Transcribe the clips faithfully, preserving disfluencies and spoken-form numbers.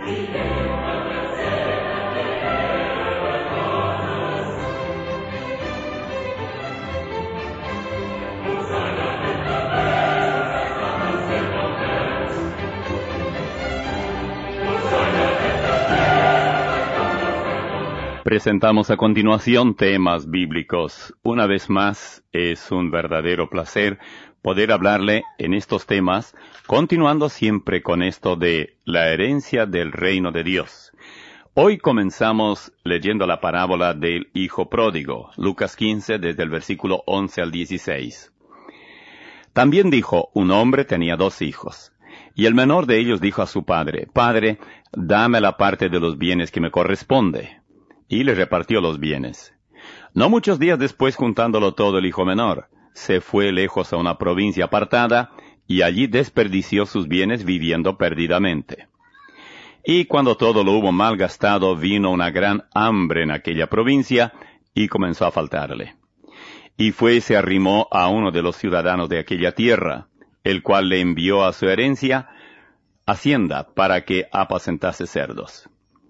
Presentamos a continuación temas bíblicos. Una vez más, es un verdadero placer poder hablarle en estos temas, continuando siempre con esto de la herencia del reino de Dios. Hoy comenzamos leyendo la parábola del hijo pródigo, Lucas quince, desde el versículo once al dieciséis. También dijo, un hombre tenía dos hijos, y el menor de ellos dijo a su padre, Padre, dame la parte de los bienes que me corresponde. Y le repartió los bienes. No muchos días después, juntándolo todo el hijo menor, se fue lejos a una provincia apartada, y allí desperdició sus bienes viviendo perdidamente. Y cuando todo lo hubo malgastado, vino una gran hambre en aquella provincia, y comenzó a faltarle. Y fue y se arrimó a uno de los ciudadanos de aquella tierra, el cual le envió a su herencia hacienda para que apacentase cerdos.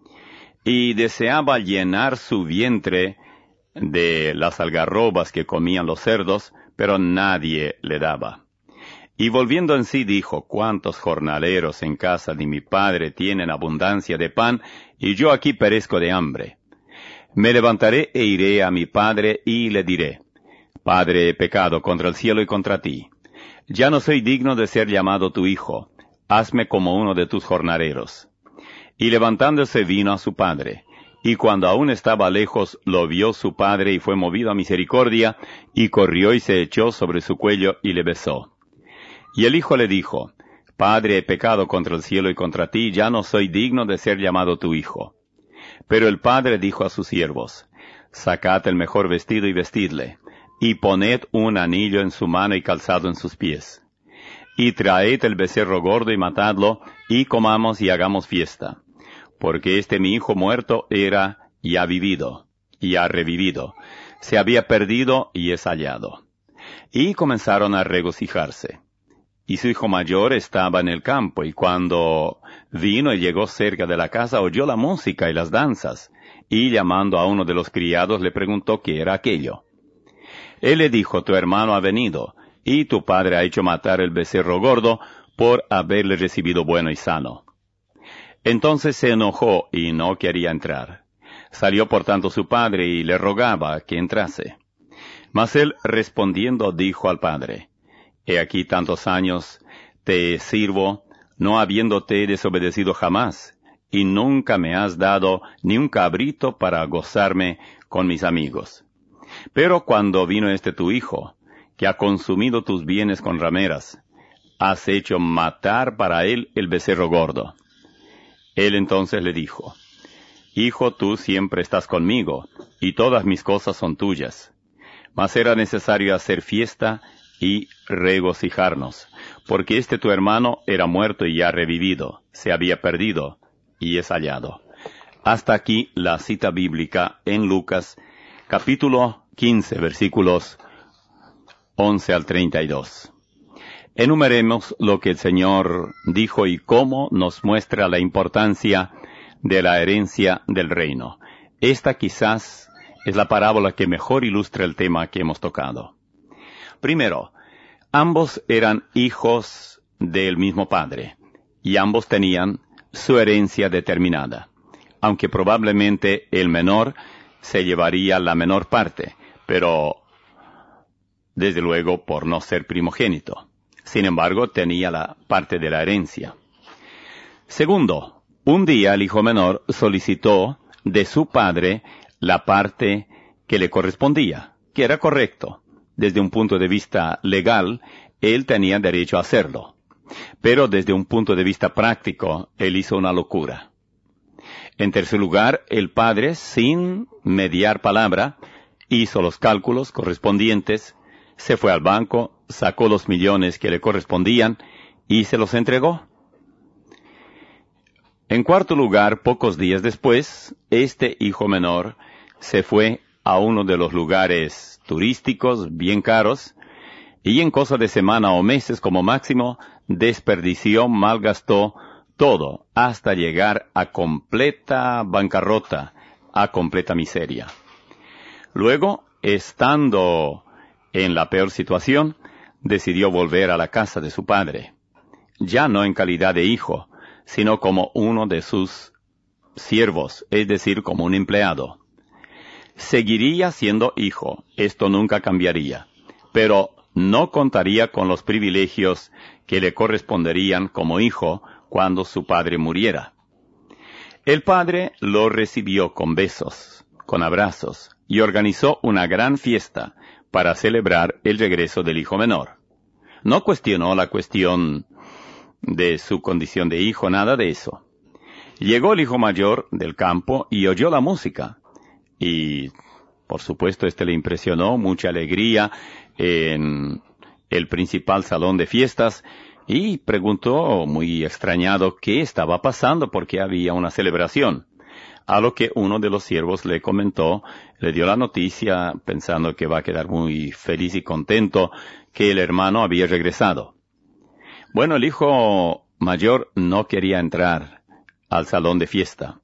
Y deseaba llenar su vientre de las algarrobas que comían los cerdos, pero nadie le daba. Y volviendo en sí dijo, ¿cuántos jornaleros en casa de mi padre tienen abundancia de pan, y yo aquí perezco de hambre? Me levantaré e iré a mi padre y le diré, Padre, he pecado contra el cielo y contra ti. Ya no soy digno de ser llamado tu hijo, hazme como uno de tus jornaleros. Y levantándose vino a su padre, y cuando aún estaba lejos lo vio su padre y fue movido a misericordia, y corrió y se echó sobre su cuello y le besó. Y el hijo le dijo, Padre, he pecado contra el cielo y contra ti, ya no soy digno de ser llamado tu hijo. Pero el padre dijo a sus siervos, Sacad el mejor vestido y vestidle, y poned un anillo en su mano y calzado en sus pies. Y traed el becerro gordo y matadlo, y comamos y hagamos fiesta. Porque este mi hijo muerto era y ha vivido, y ha revivido. Se había perdido y es hallado. Y comenzaron a regocijarse. Y su hijo mayor estaba en el campo, y cuando vino y llegó cerca de la casa, oyó la música y las danzas, y llamando a uno de los criados le preguntó qué era aquello. Él le dijo, tu hermano ha venido, y tu padre ha hecho matar el becerro gordo por haberle recibido bueno y sano. Entonces se enojó y no quería entrar. Salió por tanto su padre y le rogaba que entrase. Mas él respondiendo dijo al padre, He aquí tantos años te sirvo, no habiéndote desobedecido jamás, y nunca me has dado ni un cabrito para gozarme con mis amigos. Pero cuando vino este tu hijo, que ha consumido tus bienes con rameras, has hecho matar para él el becerro gordo. Él entonces le dijo, Hijo, tú siempre estás conmigo, y todas mis cosas son tuyas. Mas era necesario hacer fiesta y regocijarnos, porque este tu hermano era muerto y ya revivido, se había perdido, y es hallado. Hasta aquí la cita bíblica en Lucas, capítulo quince, versículos once al treinta y dos. Enumeremos lo que el Señor dijo y cómo nos muestra la importancia de la herencia del reino. Esta quizás es la parábola que mejor ilustra el tema que hemos tocado. Primero, ambos eran hijos del mismo padre, y ambos tenían su herencia determinada, aunque probablemente el menor se llevaría la menor parte, pero desde luego por no ser primogénito. Sin embargo, tenía la parte de la herencia. Segundo, un día el hijo menor solicitó de su padre la parte que le correspondía, que era correcto. Desde un punto de vista legal, él tenía derecho a hacerlo. Pero desde un punto de vista práctico, él hizo una locura. En tercer lugar, el padre, sin mediar palabra, hizo los cálculos correspondientes, se fue al banco, sacó los millones que le correspondían y se los entregó. En cuarto lugar, pocos días después, este hijo menor se fue a uno de los lugares turísticos bien caros y en cosa de semana o meses como máximo desperdició, malgastó todo hasta llegar a completa bancarrota, a completa miseria. Luego, estando en la peor situación, decidió volver a la casa de su padre, ya no en calidad de hijo, sino como uno de sus siervos, es decir, como un empleado. Seguiría siendo hijo, esto nunca cambiaría, pero no contaría con los privilegios que le corresponderían como hijo cuando su padre muriera. El padre lo recibió con besos, con abrazos, y organizó una gran fiesta para celebrar el regreso del hijo menor. No cuestionó la cuestión de su condición de hijo, nada de eso. Llegó el hijo mayor del campo y oyó la música. Y, por supuesto, este le impresionó, mucha alegría en el principal salón de fiestas, y preguntó, muy extrañado, qué estaba pasando, porque había una celebración. A lo que uno de los siervos le comentó, le dio la noticia, pensando que va a quedar muy feliz y contento, que el hermano había regresado. Bueno, el hijo mayor no quería entrar al salón de fiesta.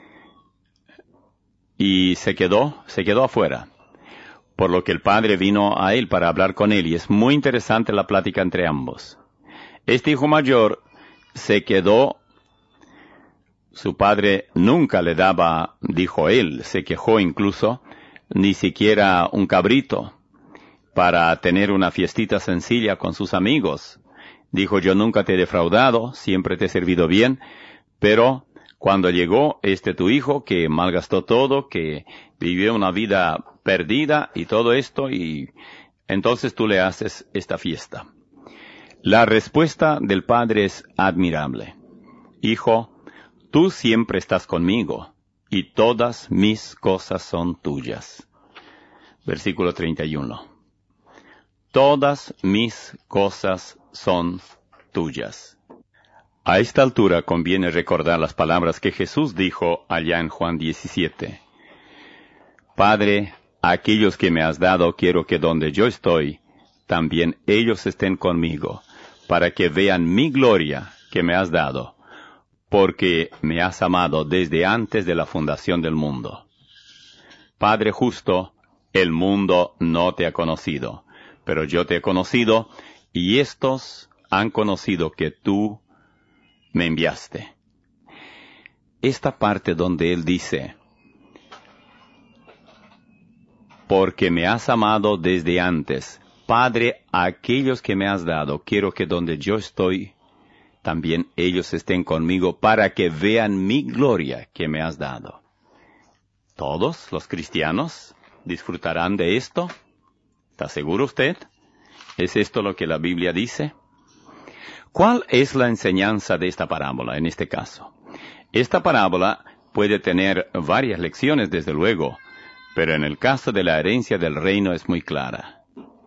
Y se quedó, se quedó afuera. Por lo que el padre vino a él para hablar con él, y es muy interesante la plática entre ambos. Este hijo mayor se quedó. Su padre nunca le daba, dijo él, se quejó incluso, ni siquiera un cabrito para tener una fiestita sencilla con sus amigos. Dijo, yo nunca te he defraudado, siempre te he servido bien, pero cuando llegó este tu hijo que malgastó todo, que vivió una vida perdida y todo esto, y entonces tú le haces esta fiesta. La respuesta del padre es admirable. Hijo, tú siempre estás conmigo, y todas mis cosas son tuyas. Versículo treinta y uno. Todas mis cosas son tuyas. A esta altura conviene recordar las palabras que Jesús dijo allá en Juan diecisiete. Padre, aquellos que me has dado quiero que donde yo estoy, también ellos estén conmigo, para que vean mi gloria que me has dado, porque me has amado desde antes de la fundación del mundo. Padre justo, el mundo no te ha conocido, pero yo te he conocido, y estos han conocido que tú me enviaste. Esta parte donde él dice, porque me has amado desde antes, Padre, a aquellos que me has dado, quiero que donde yo estoy, también ellos estén conmigo para que vean mi gloria que me has dado. ¿Todos los cristianos disfrutarán de esto? ¿Está seguro usted? ¿Es esto lo que la Biblia dice? ¿Cuál es la enseñanza de esta parábola en este caso? Esta parábola puede tener varias lecciones, desde luego, pero en el caso de la herencia del reino es muy clara.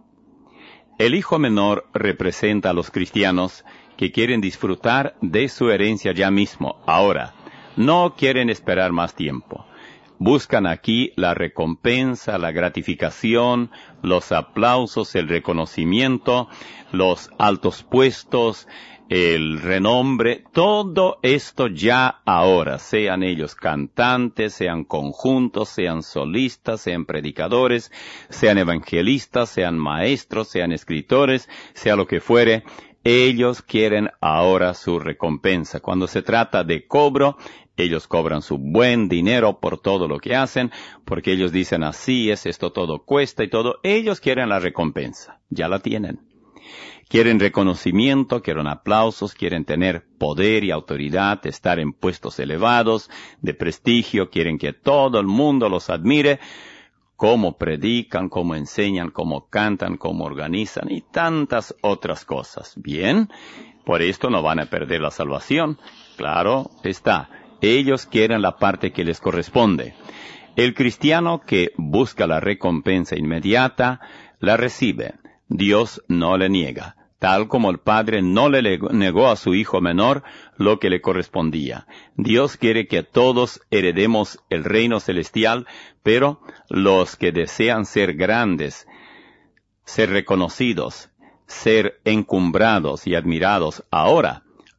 El hijo menor representa a los cristianos que quieren disfrutar de su herencia ya mismo, ahora. No quieren esperar más tiempo. Buscan aquí la recompensa, la gratificación, los aplausos, el reconocimiento, los altos puestos, el renombre, todo esto ya ahora, sean ellos cantantes, sean conjuntos, sean solistas, sean predicadores, sean evangelistas, sean maestros, sean escritores, sea lo que fuere. Ellos quieren ahora su recompensa. Cuando se trata de cobro, ellos cobran su buen dinero por todo lo que hacen, porque ellos dicen así es, esto todo cuesta y todo. Ellos quieren la recompensa. Ya la tienen. Quieren reconocimiento, quieren aplausos, quieren tener poder y autoridad, estar en puestos elevados, de prestigio, quieren que todo el mundo los admire, cómo predican, cómo enseñan, cómo cantan, cómo organizan y tantas otras cosas. Bien, por esto no van a perder la salvación. Claro está, ellos quieren la parte que les corresponde. El cristiano que busca la recompensa inmediata, la recibe. Dios no le niega, tal como el Padre no le negó a su hijo menor lo que le correspondía. Dios quiere que todos heredemos el reino celestial, pero los que desean ser grandes, ser reconocidos, ser encumbrados y admirados ahora,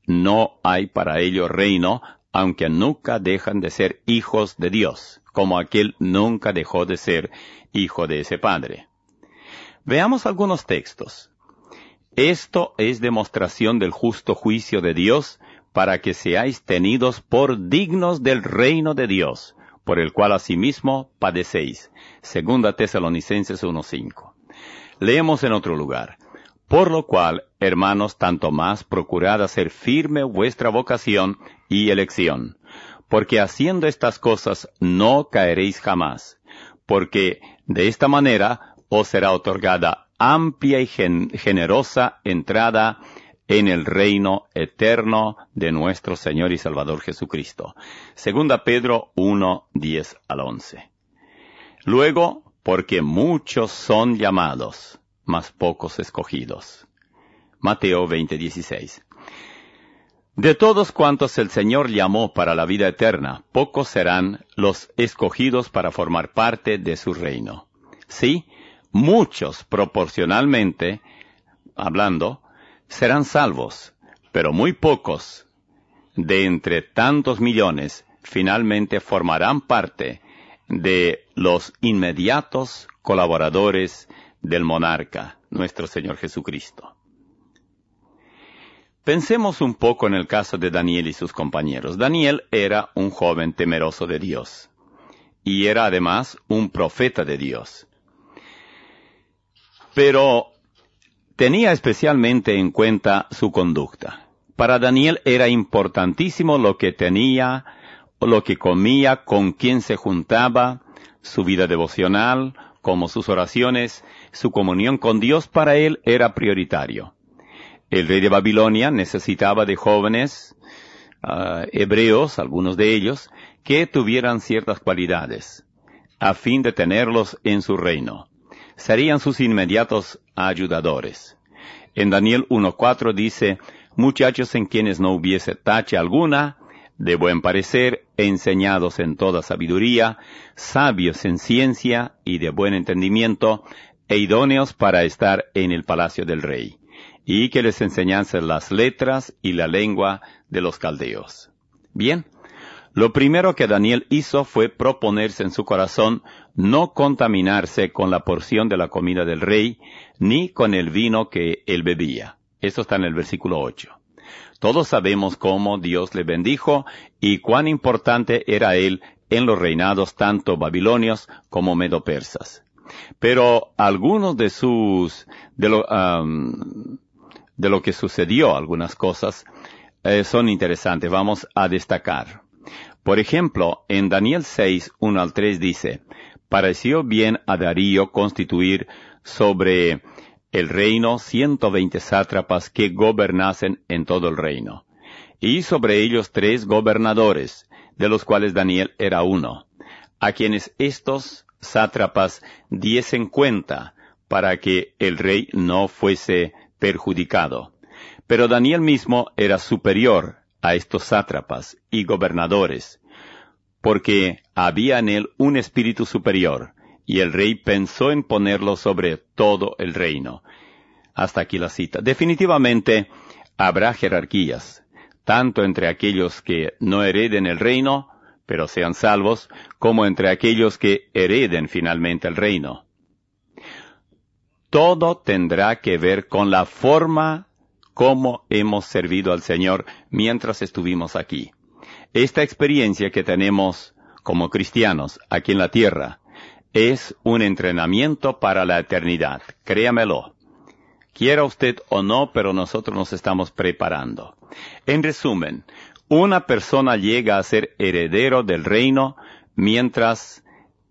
no hay para ellos reino, aunque nunca dejan de ser hijos de Dios, como aquel nunca dejó de ser hijo de ese Padre. Veamos algunos textos. Esto es demostración del justo juicio de Dios, para que seáis tenidos por dignos del reino de Dios, por el cual asimismo padecéis. Segunda Tesalonicenses uno cinco. Leemos en otro lugar. Por lo cual, hermanos, tanto más procurad hacer firme vuestra vocación y elección, porque haciendo estas cosas no caeréis jamás, porque de esta manera os será otorgada amplia y gen- generosa entrada en el reino eterno de nuestro Señor y Salvador Jesucristo. Segunda Pedro uno, diez al once. Luego, porque muchos son llamados, mas pocos escogidos. Mateo veinte, dieciséis. De todos cuantos el Señor llamó para la vida eterna, pocos serán los escogidos para formar parte de su reino. Sí, muchos proporcionalmente, hablando, serán salvos, pero muy pocos de entre tantos millones finalmente formarán parte de los inmediatos colaboradores del monarca, nuestro Señor Jesucristo. Pensemos un poco en el caso de Daniel y sus compañeros. Daniel era un joven temeroso de Dios, y era además un profeta de Dios. Pero tenía especialmente en cuenta su conducta. Para Daniel era importantísimo lo que tenía, lo que comía, con quién se juntaba, su vida devocional, como sus oraciones, su comunión con Dios para él era prioritario. El rey de Babilonia necesitaba de jóvenes uh, hebreos, algunos de ellos, que tuvieran ciertas cualidades, a fin de tenerlos en su reino. Serían sus inmediatos ayudadores. En Daniel uno cuatro dice, muchachos en quienes no hubiese tacha alguna, de buen parecer, enseñados en toda sabiduría, sabios en ciencia y de buen entendimiento, e idóneos para estar en el palacio del rey, y que les enseñasen las letras y la lengua de los caldeos. Bien, lo primero que Daniel hizo fue proponerse en su corazón no contaminarse con la porción de la comida del rey, ni con el vino que él bebía. Esto está en el versículo ocho. Todos sabemos cómo Dios le bendijo y cuán importante era él en los reinados tanto babilonios como medo-persas. Pero algunos de sus, de lo, um, de lo que sucedió, algunas cosas, eh, son interesantes. Vamos a destacar. Por ejemplo, en Daniel seis, uno al tres dice, pareció bien a Darío constituir sobre el reino ciento veinte sátrapas que gobernasen en todo el reino, y sobre ellos tres gobernadores, de los cuales Daniel era uno, a quienes estos sátrapas diesen cuenta para que el rey no fuese perjudicado. Pero Daniel mismo era superior a estos sátrapas y gobernadores, porque había en él un espíritu superior, y el rey pensó en ponerlo sobre todo el reino. Hasta aquí la cita. Definitivamente habrá jerarquías, tanto entre aquellos que no hereden el reino, pero sean salvos, como entre aquellos que hereden finalmente el reino. Todo tendrá que ver con la forma como hemos servido al Señor mientras estuvimos aquí. Esta experiencia que tenemos como cristianos aquí en la tierra es un entrenamiento para la eternidad, créamelo. Quiera usted o no, pero nosotros nos estamos preparando. En resumen, una persona llega a ser heredero del reino mientras,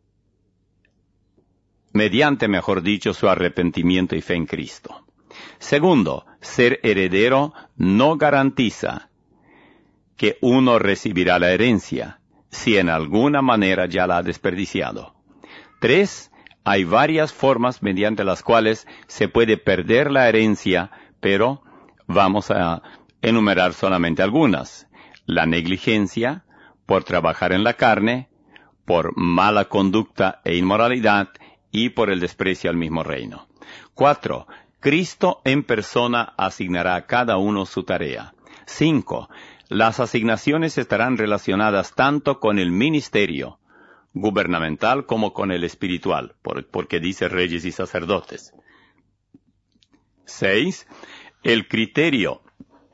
mediante, mejor dicho, su arrepentimiento y fe en Cristo. Segundo, ser heredero no garantiza que uno recibirá la herencia, si en alguna manera ya la ha desperdiciado. Tres, hay varias formas mediante las cuales se puede perder la herencia, pero vamos a enumerar solamente algunas. La negligencia, por trabajar en la carne, por mala conducta e inmoralidad, y por el desprecio al mismo reino. Cuatro, Cristo en persona asignará a cada uno su tarea. Cinco, las asignaciones estarán relacionadas tanto con el ministerio gubernamental como con el espiritual, por, porque dice reyes y sacerdotes. Seis, el criterio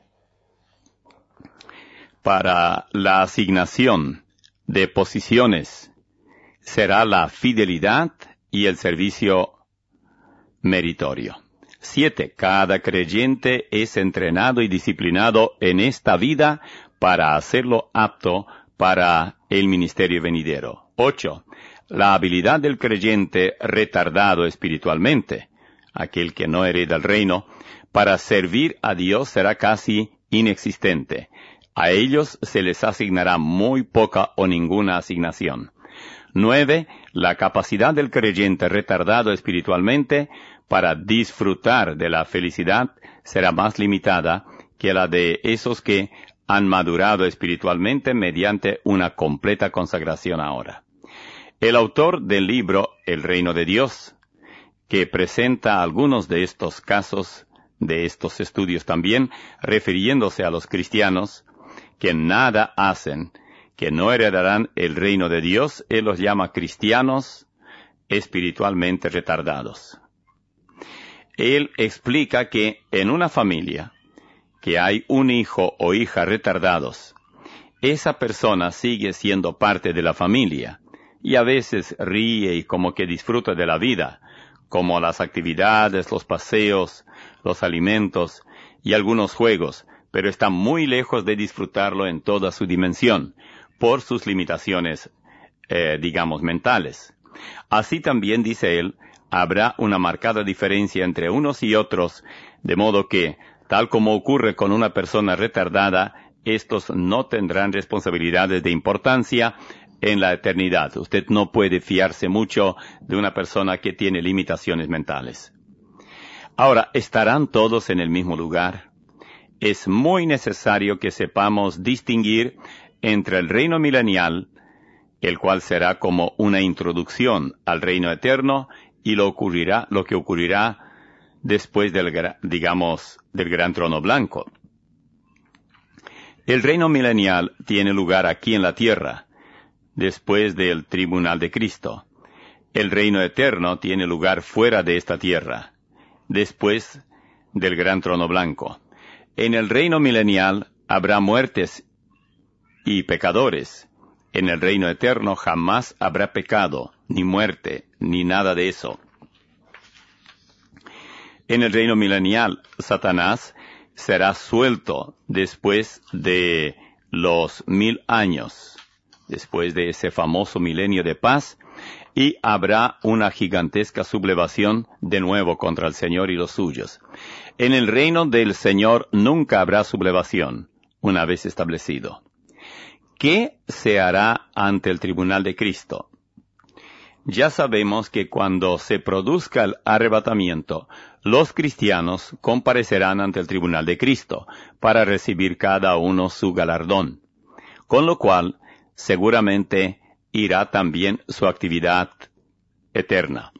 para la asignación de posiciones será la fidelidad y el servicio meritorio. Siete, cada creyente es entrenado y disciplinado en esta vida para hacerlo apto para el ministerio venidero. Ocho, la habilidad del creyente retardado espiritualmente, aquel que no hereda el reino, para servir a Dios será casi inexistente. A ellos se les asignará muy poca o ninguna asignación. Nueve, la capacidad del creyente retardado espiritualmente para disfrutar de la felicidad será más limitada que la de esos que han madurado espiritualmente mediante una completa consagración ahora. El autor del libro El Reino de Dios, que presenta algunos de estos casos, de estos estudios también, refiriéndose a los cristianos que nada hacen, que no heredarán el reino de Dios, él los llama cristianos espiritualmente retardados. Él explica que en una familia que hay un hijo o hija retardados, esa persona sigue siendo parte de la familia y a veces ríe y como que disfruta de la vida, como las actividades, los paseos, los alimentos y algunos juegos, pero está muy lejos de disfrutarlo en toda su dimensión, por sus limitaciones, eh, digamos, mentales. Así también, dice él, habrá una marcada diferencia entre unos y otros, de modo que, tal como ocurre con una persona retardada, estos no tendrán responsabilidades de importancia en la eternidad. Usted no puede fiarse mucho de una persona que tiene limitaciones mentales. Ahora, ¿estarán todos en el mismo lugar? Es muy necesario que sepamos distinguir entre el reino milenial, el cual será como una introducción al reino eterno, y lo ocurrirá, lo que ocurrirá después del, digamos, del gran trono blanco. El reino milenial tiene lugar aquí en la tierra, después del tribunal de Cristo. El reino eterno tiene lugar fuera de esta tierra, después del gran trono blanco. En el reino milenial habrá muertes y pecadores. En el reino eterno jamás habrá pecado, ni muerte, ni nada de eso. En el reino milenial, Satanás será suelto después de los mil años, después de ese famoso milenio de paz, y habrá una gigantesca sublevación de nuevo contra el Señor y los suyos. En el reino del Señor nunca habrá sublevación, una vez establecido. ¿Qué se hará ante el tribunal de Cristo? Ya sabemos que cuando se produzca el arrebatamiento, los cristianos comparecerán ante el tribunal de Cristo para recibir cada uno su galardón, con lo cual seguramente irá también su actividad eterna.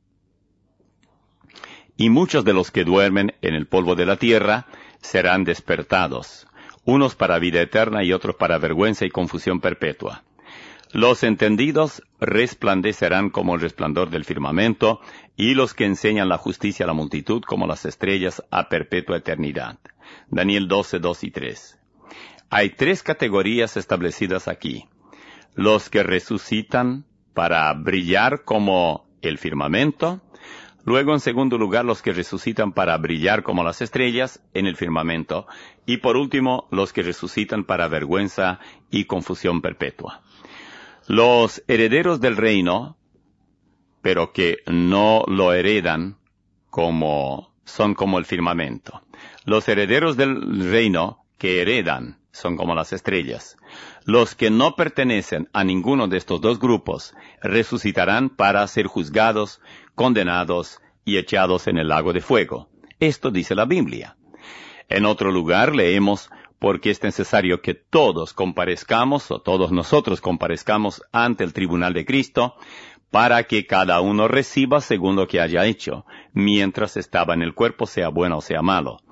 Y muchos de los que duermen en el polvo de la tierra serán despertados, unos para vida eterna y otros para vergüenza y confusión perpetua. Los entendidos resplandecerán como el resplandor del firmamento, y los que enseñan la justicia a la multitud como las estrellas a perpetua eternidad. Daniel doce, dos y tres. Hay tres categorías establecidas aquí. Los que resucitan para brillar como el firmamento. Luego, en segundo lugar, los que resucitan para brillar como las estrellas en el firmamento. Y por último, los que resucitan para vergüenza y confusión perpetua. Los herederos del reino, pero que no lo heredan, como son como el firmamento. Los herederos del reino que heredan son como las estrellas. Los que no pertenecen a ninguno de estos dos grupos resucitarán para ser juzgados, condenados y echados en el lago de fuego. Esto dice la Biblia. En otro lugar leemos, porque es necesario que todos comparezcamos, o todos nosotros comparezcamos ante el tribunal de Cristo, para que cada uno reciba según lo que haya hecho, mientras estaba en el cuerpo, sea bueno o sea malo.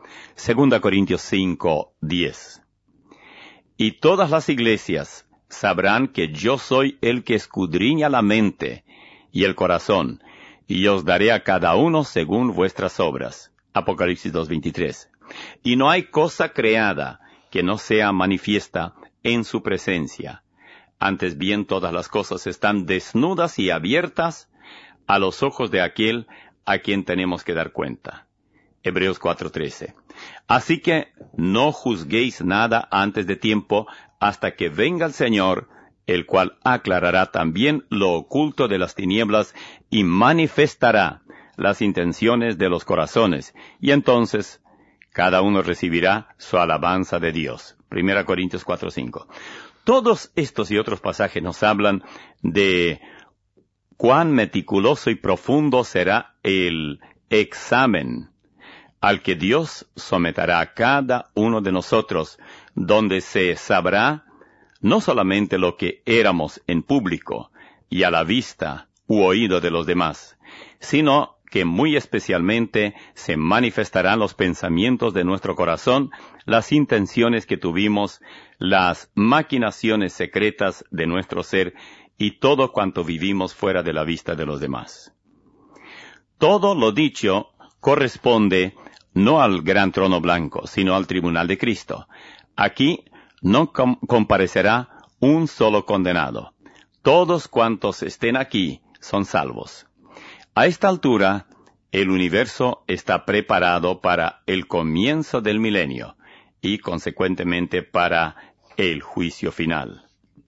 Segunda Corintios cinco, diez. Y todas las iglesias sabrán que yo soy el que escudriña la mente y el corazón, y os daré a cada uno según vuestras obras. Apocalipsis dos, veintitrés. Y no hay cosa creada que no sea manifiesta en su presencia. Antes bien todas las cosas están desnudas y abiertas a los ojos de aquel a quien tenemos que dar cuenta. Hebreos cuatro, trece. Así que no juzguéis nada antes de tiempo hasta que venga el Señor, el cual aclarará también lo oculto de las tinieblas y manifestará las intenciones de los corazones, y entonces cada uno recibirá su alabanza de Dios. Primera Corintios cuatro, cinco. Todos estos y otros pasajes nos hablan de cuán meticuloso y profundo será el examen al que Dios someterá a cada uno de nosotros, donde se sabrá no solamente lo que éramos en público y a la vista u oído de los demás, sino que muy especialmente se manifestarán los pensamientos de nuestro corazón, las intenciones que tuvimos, las maquinaciones secretas de nuestro ser y todo cuanto vivimos fuera de la vista de los demás. Todo lo dicho corresponde no al gran trono blanco, sino al tribunal de Cristo. Aquí no com- comparecerá un solo condenado. Todos cuantos estén aquí son salvos. A esta altura, el universo está preparado para el comienzo del milenio y, consecuentemente, para el juicio final.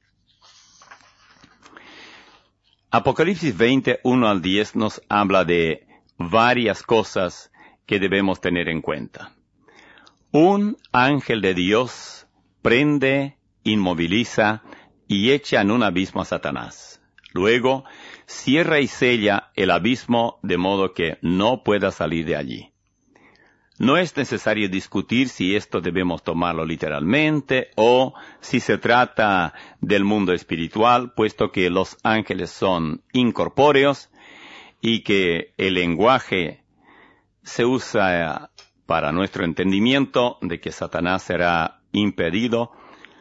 Apocalipsis veinte, uno al diez nos habla de varias cosas que debemos tener en cuenta. Un ángel de Dios prende, inmoviliza y echa en un abismo a Satanás. Luego, cierra y sella el abismo de modo que no pueda salir de allí. No es necesario discutir si esto debemos tomarlo literalmente o si se trata del mundo espiritual, puesto que los ángeles son incorpóreos y que el lenguaje se usa para nuestro entendimiento de que Satanás será impedido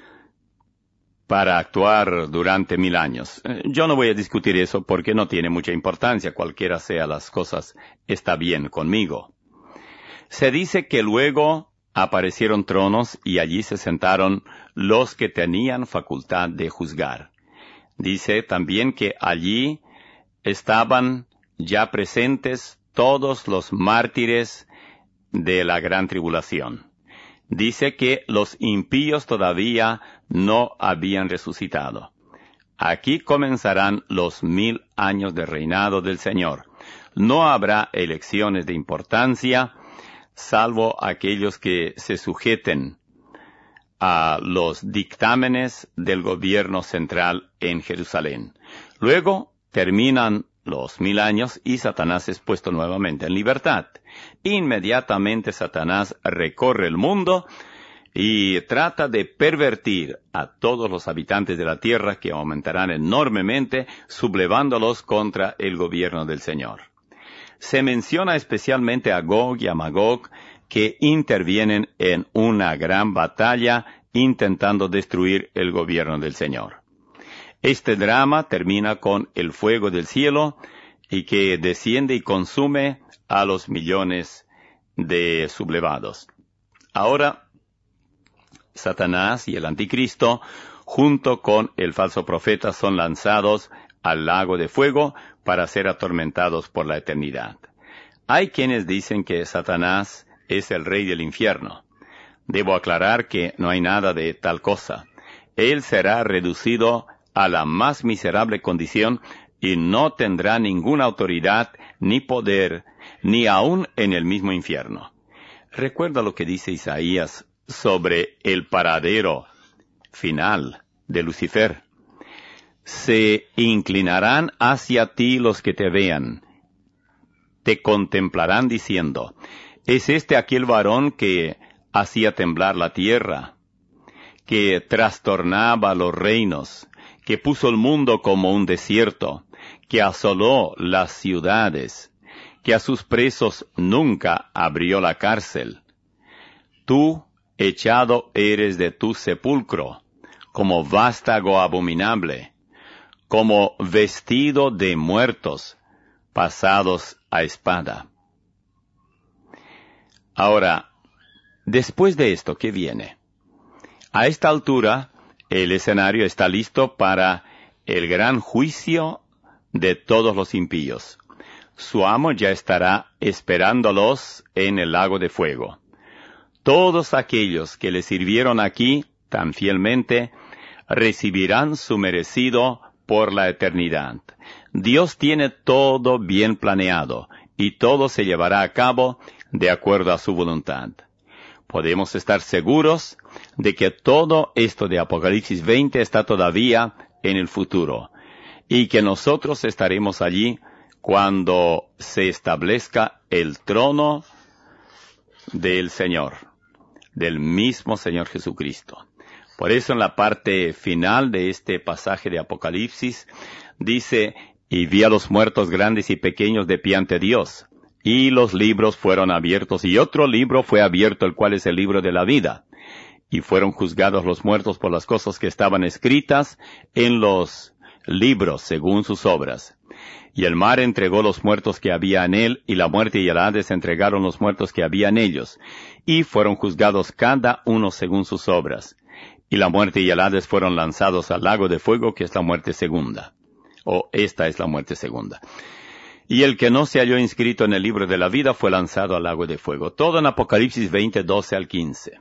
para actuar durante mil años. Yo no voy a discutir eso porque no tiene mucha importancia, cualquiera sea las cosas, está bien conmigo. Se dice que luego aparecieron tronos y allí se sentaron los que tenían facultad de juzgar. Dice también que allí estaban ya presentes todos los mártires de la gran tribulación. Dice que los impíos todavía no habían resucitado. Aquí comenzarán los mil años de reinado del Señor. No habrá elecciones de importancia, salvo aquellos que se sujeten a los dictámenes del gobierno central en Jerusalén. Luego terminan los mil años y Satanás es puesto nuevamente en libertad. Inmediatamente Satanás recorre el mundo y trata de pervertir a todos los habitantes de la tierra, que aumentarán enormemente, sublevándolos contra el gobierno del Señor. Se menciona especialmente a Gog y a Magog, que intervienen en una gran batalla intentando destruir el gobierno del Señor. Este drama termina con el fuego del cielo y que desciende y consume a los millones de sublevados. Ahora, Satanás y el anticristo, junto con el falso profeta, son lanzados al lago de fuego para ser atormentados por la eternidad. Hay quienes dicen que Satanás es el rey del infierno. Debo aclarar que no hay nada de tal cosa. Él será reducido a la más miserable condición y no tendrá ninguna autoridad ni poder, ni aun en el mismo infierno. Recuerda lo que dice Isaías sobre el paradero final de Lucifer. Se inclinarán hacia ti los que te vean, te contemplarán diciendo, ¿es este aquel varón que hacía temblar la tierra, que trastornaba los reinos, que puso el mundo como un desierto, que asoló las ciudades, que a sus presos nunca abrió la cárcel? tú echado eres de tu sepulcro, como vástago abominable, como vestido de muertos, pasados a espada. Ahora, después de esto, ¿qué viene? A esta altura, el escenario está listo para el gran juicio de todos los impíos. Su amo ya estará esperándolos en el lago de fuego. Todos aquellos que le sirvieron aquí tan fielmente recibirán su merecido por la eternidad. Dios tiene todo bien planeado y todo se llevará a cabo de acuerdo a su voluntad. Podemos estar seguros de que todo esto de Apocalipsis veinte está todavía en el futuro y que nosotros estaremos allí cuando se establezca el trono del Señor, del mismo Señor Jesucristo. Por eso en la parte final de este pasaje de Apocalipsis dice, y vi a los muertos grandes y pequeños de pie ante Dios, y los libros fueron abiertos, y otro libro fue abierto, el cual es el libro de la vida. Y fueron juzgados los muertos por las cosas que estaban escritas en los libros según sus obras. Y el mar entregó los muertos que había en él, y la muerte y el Hades entregaron los muertos que había en ellos, y fueron juzgados cada uno según sus obras. Y la muerte y el Hades fueron lanzados al lago de fuego, que es la muerte segunda. O esta es la muerte segunda. Y el que no se halló inscrito en el libro de la vida fue lanzado al lago de fuego. Todo en Apocalipsis veinte, doce al quince.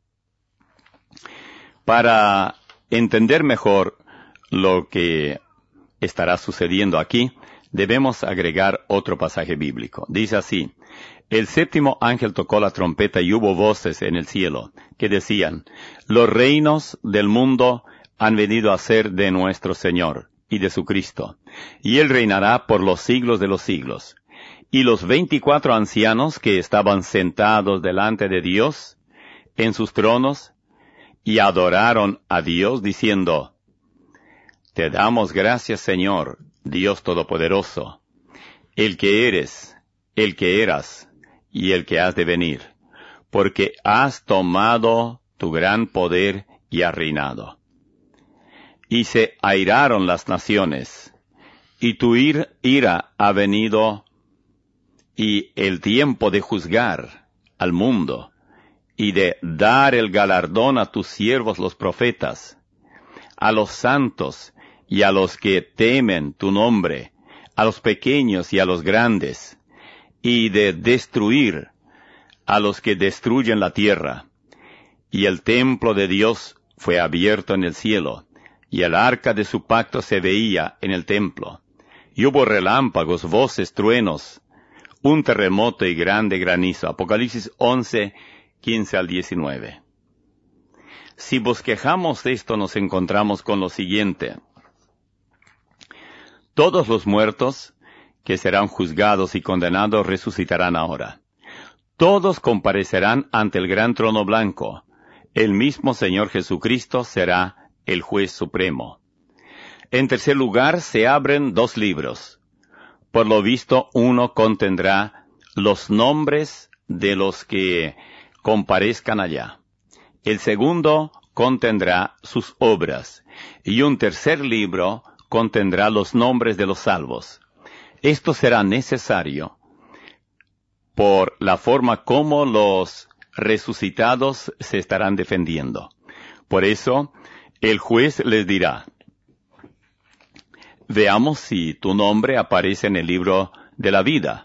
Para entender mejor lo que estará sucediendo aquí, debemos agregar otro pasaje bíblico. Dice así, el séptimo ángel tocó la trompeta y hubo voces en el cielo que decían, los reinos del mundo han venido a ser de nuestro Señor y de su Cristo, y Él reinará por los siglos de los siglos. Y los veinticuatro ancianos que estaban sentados delante de Dios en sus tronos, y adoraron a Dios diciendo, te damos gracias, Señor, Dios Todopoderoso, el que eres, el que eras, y el que has de venir, porque has tomado tu gran poder y has reinado. Y se airaron las naciones, y tu ir, ira ha venido, y el tiempo de juzgar al mundo, y de dar el galardón a tus siervos los profetas, a los santos y a los que temen tu nombre, a los pequeños y a los grandes, y de destruir a los que destruyen la tierra. Y el templo de Dios fue abierto en el cielo, y el arca de su pacto se veía en el templo. Y hubo relámpagos, voces, truenos, un terremoto y grande granizo. Apocalipsis once, quince al diecinueve. Si bosquejamos esto, nos encontramos con lo siguiente. Todos los muertos que serán juzgados y condenados resucitarán ahora. Todos comparecerán ante el gran trono blanco. El mismo Señor Jesucristo será el juez supremo. En tercer lugar, se abren dos libros. Por lo visto, uno contendrá los nombres de los que comparezcan allá. El segundo contendrá sus obras. Y un tercer libro contendrá los nombres de los salvos. Esto será necesario por la forma como los resucitados se estarán defendiendo. Por eso, el juez les dirá, veamos si tu nombre aparece en el libro de la vida.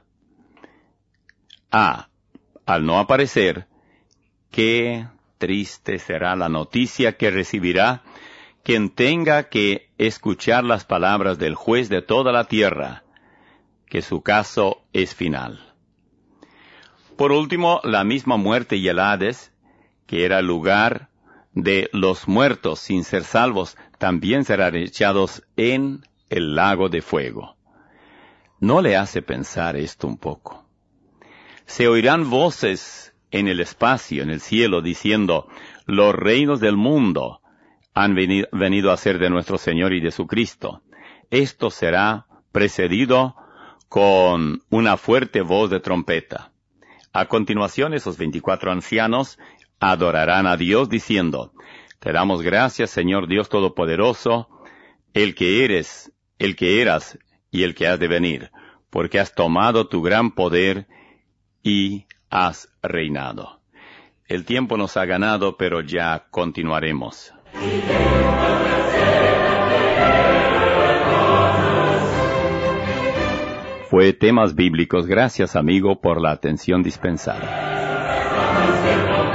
Ah, al no aparecer, qué triste será la noticia que recibirá quien tenga que escuchar las palabras del juez de toda la tierra, que su caso es final. Por último, la misma muerte y el Hades, que era el lugar de los muertos sin ser salvos, también serán echados en el lago de fuego. ¿No le hace pensar esto un poco? Se oirán voces en el espacio, en el cielo, diciendo, los reinos del mundo han venido, venido a ser de nuestro Señor y de su Cristo. Esto será precedido con una fuerte voz de trompeta. A continuación, esos veinticuatro ancianos adorarán a Dios diciendo, te damos gracias, Señor Dios Todopoderoso, el que eres, el que eras y el que has de venir, porque has tomado tu gran poder y has reinado. El tiempo nos ha ganado, pero ya continuaremos. Fue Temas Bíblicos. Gracias, amigo, por la atención dispensada.